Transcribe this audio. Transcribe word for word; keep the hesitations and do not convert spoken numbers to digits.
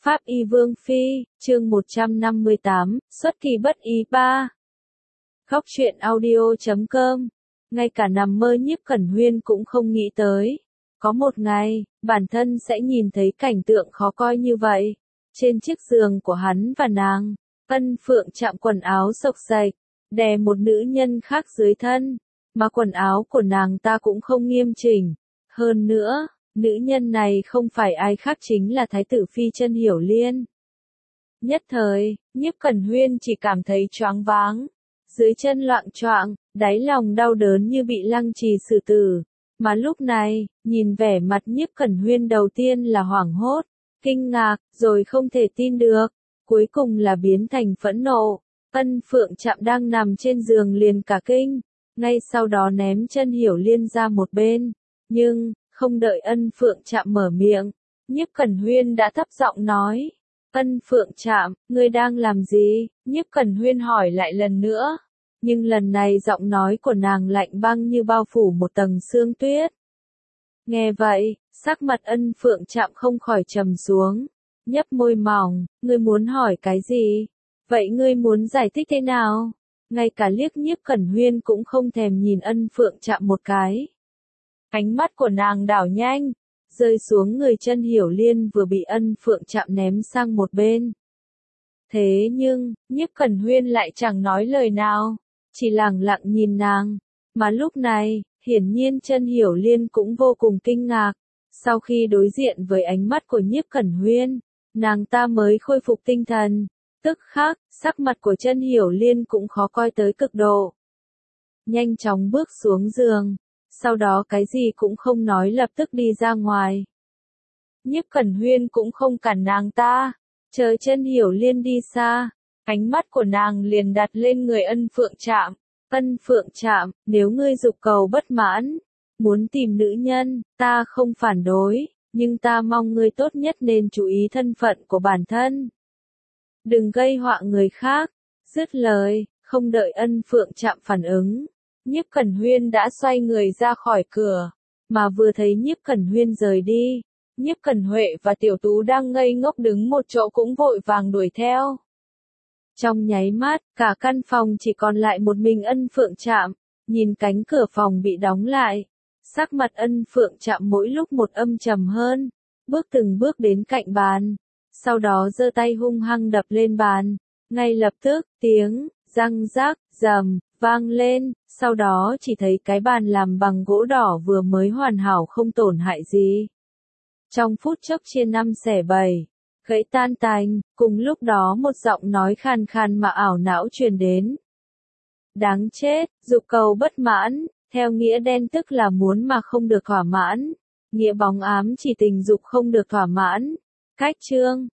Pháp Y Vương Phi, chương một trăm năm mươi tám, xuất kỳ bất ý ba. Khóc chuyện audio chấm com. Ngay cả nằm mơ Nhiếp Cẩn Huyên cũng không nghĩ tới. Có một ngày, bản thân sẽ nhìn thấy cảnh tượng khó coi như vậy. Trên chiếc giường của hắn và nàng, Ân Phượng chạm quần áo xộc xệch, đè một nữ nhân khác dưới thân, mà quần áo của nàng ta cũng không nghiêm chỉnh. Hơn nữa, nữ nhân này không phải ai khác chính là Thái tử Phi Chân Hiểu Liên. Nhất thời, Nhiếp Cẩn Huyên chỉ cảm thấy choáng váng, dưới chân loạng choạng, đáy lòng đau đớn như bị lăng trì xử tử. Mà lúc này, nhìn vẻ mặt Nhiếp Cẩn Huyên đầu tiên là hoảng hốt, kinh ngạc, rồi không thể tin được, cuối cùng là biến thành phẫn nộ. Ân Phượng Trạm đang nằm trên giường liền cả kinh, ngay sau đó ném Chân Hiểu Liên ra một bên, nhưng không đợi Ân Phượng Trạm mở miệng, Nhiếp Cẩn Huyên đã thấp giọng nói: "Ân Phượng Trạm, ngươi đang làm gì?" Nhiếp Cẩn Huyên hỏi lại lần nữa, nhưng lần này giọng nói của nàng lạnh băng như bao phủ một tầng sương tuyết. Nghe vậy, sắc mặt Ân Phượng Trạm không khỏi trầm xuống, nhấp môi mỏng: "Ngươi muốn hỏi cái gì? Vậy ngươi muốn giải thích thế nào?" Ngay cả liếc Nhiếp Cẩn Huyên cũng không thèm nhìn Ân Phượng Trạm một cái. Ánh mắt của nàng đảo nhanh, rơi xuống người Chân Hiểu Liên vừa bị Ân Phượng Trạm ném sang một bên. Thế nhưng, Nhiếp Cẩn Huyên lại chẳng nói lời nào, chỉ lẳng lặng nhìn nàng. Mà lúc này, hiển nhiên Chân Hiểu Liên cũng vô cùng kinh ngạc. Sau khi đối diện với ánh mắt của Nhiếp Cẩn Huyên, nàng ta mới khôi phục tinh thần. Tức khắc, sắc mặt của Chân Hiểu Liên cũng khó coi tới cực độ. Nhanh chóng bước xuống giường, sau đó cái gì cũng không nói lập tức đi ra ngoài. Nhiếp Cẩn Huyên cũng không cản nàng ta, chờ Chân Hiểu Liên đi xa, ánh mắt của nàng liền đặt lên người Ân Phượng Trạm. "Ân Phượng Trạm, nếu ngươi dục cầu bất mãn, muốn tìm nữ nhân, ta không phản đối, nhưng ta mong ngươi tốt nhất nên chú ý thân phận của bản thân. Đừng gây họa người khác." Dứt lời, không đợi Ân Phượng Trạm phản ứng, Nhiếp Cẩn Huyên đã xoay người ra khỏi cửa, mà vừa thấy Nhiếp Cẩn Huyên rời đi, Nhiếp Cẩn Huệ và Tiểu Tú đang ngây ngốc đứng một chỗ cũng vội vàng đuổi theo. Trong nháy mắt, cả căn phòng chỉ còn lại một mình Ân Phượng Trạm, nhìn cánh cửa phòng bị đóng lại, sắc mặt Ân Phượng Trạm mỗi lúc một âm trầm hơn, bước từng bước đến cạnh bàn, sau đó giơ tay hung hăng đập lên bàn, ngay lập tức, tiếng răng rác, rầm vang lên, sau đó chỉ thấy cái bàn làm bằng gỗ đỏ vừa mới hoàn hảo không tổn hại gì. Trong phút chốc chia năm xẻ bảy, gãy tan tành, cùng lúc đó một giọng nói khàn khàn mà ảo não truyền đến. "Đáng chết, dục cầu bất mãn, theo nghĩa đen tức là muốn mà không được thỏa mãn, nghĩa bóng ám chỉ tình dục không được thỏa mãn. Cách chương."